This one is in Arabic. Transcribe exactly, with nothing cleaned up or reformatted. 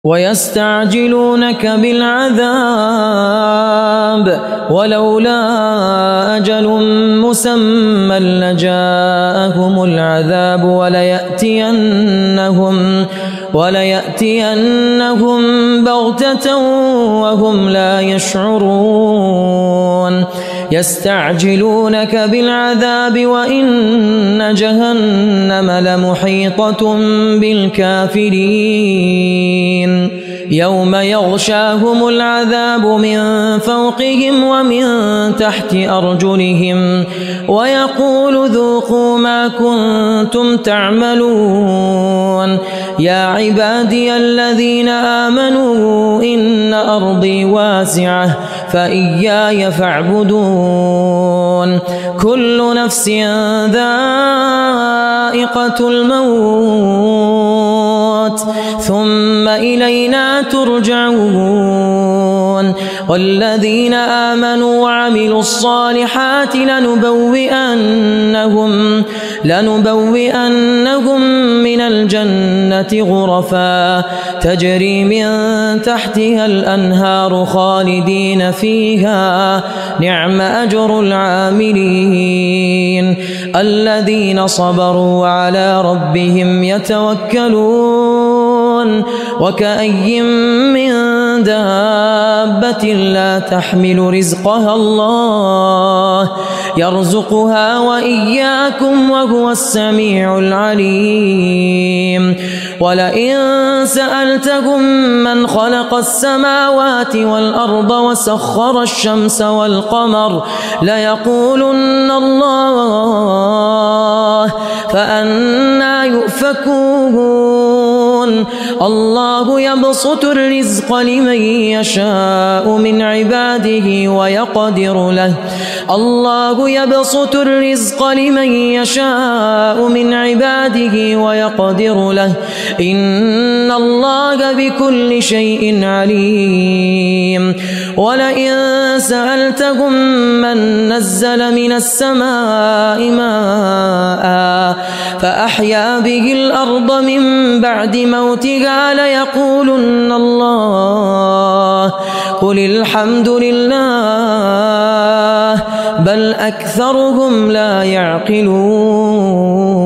ويستعجلونك بالعذاب ولولا أجل مسمى لجاءهم العذاب وليأتينهم وليأتينهم بغتة وهم لا يشعرون يستعجلونك بالعذاب وإن جهنم لمحيطة بالكافرين يوم يغشاهم العذاب من فوقهم ومن تحت أرجلهم ويقول ذوقوا ما كنتم تعملون يا عبادي الذين آمنوا إن أرضي واسعة فإياي فاعبدون كل نفس ذائقة الموت ثم إلينا ترجعون والذين آمنوا وعملوا الصالحات لنبوئنهم لنبوئنهم من الجنة غرفا تجري من تحتها الأنهار خالدين فيها نعم أجر العاملين الذين صبروا وعلى ربهم يتوكلون وكأي من دابة لا تحمل رزقها الله يرزقها وإياكم وهو السميع العليم ولئن سألتهم من خلق السماوات والأرض وسخر الشمس والقمر ليقولن الله فأنى يؤفكون الله يبسط الرزق لمن يشاء من عباده ويقدر له الله يبسط الرزق لمن يشاء من عباده ويقدر له إن الله بكل شيء عليم ولئن سألتهم من نزل من السماء ماء فأحيا به الأرض من بعد موتها ليقولن الله قل الحمد لله بل أكثرهم لا يعقلون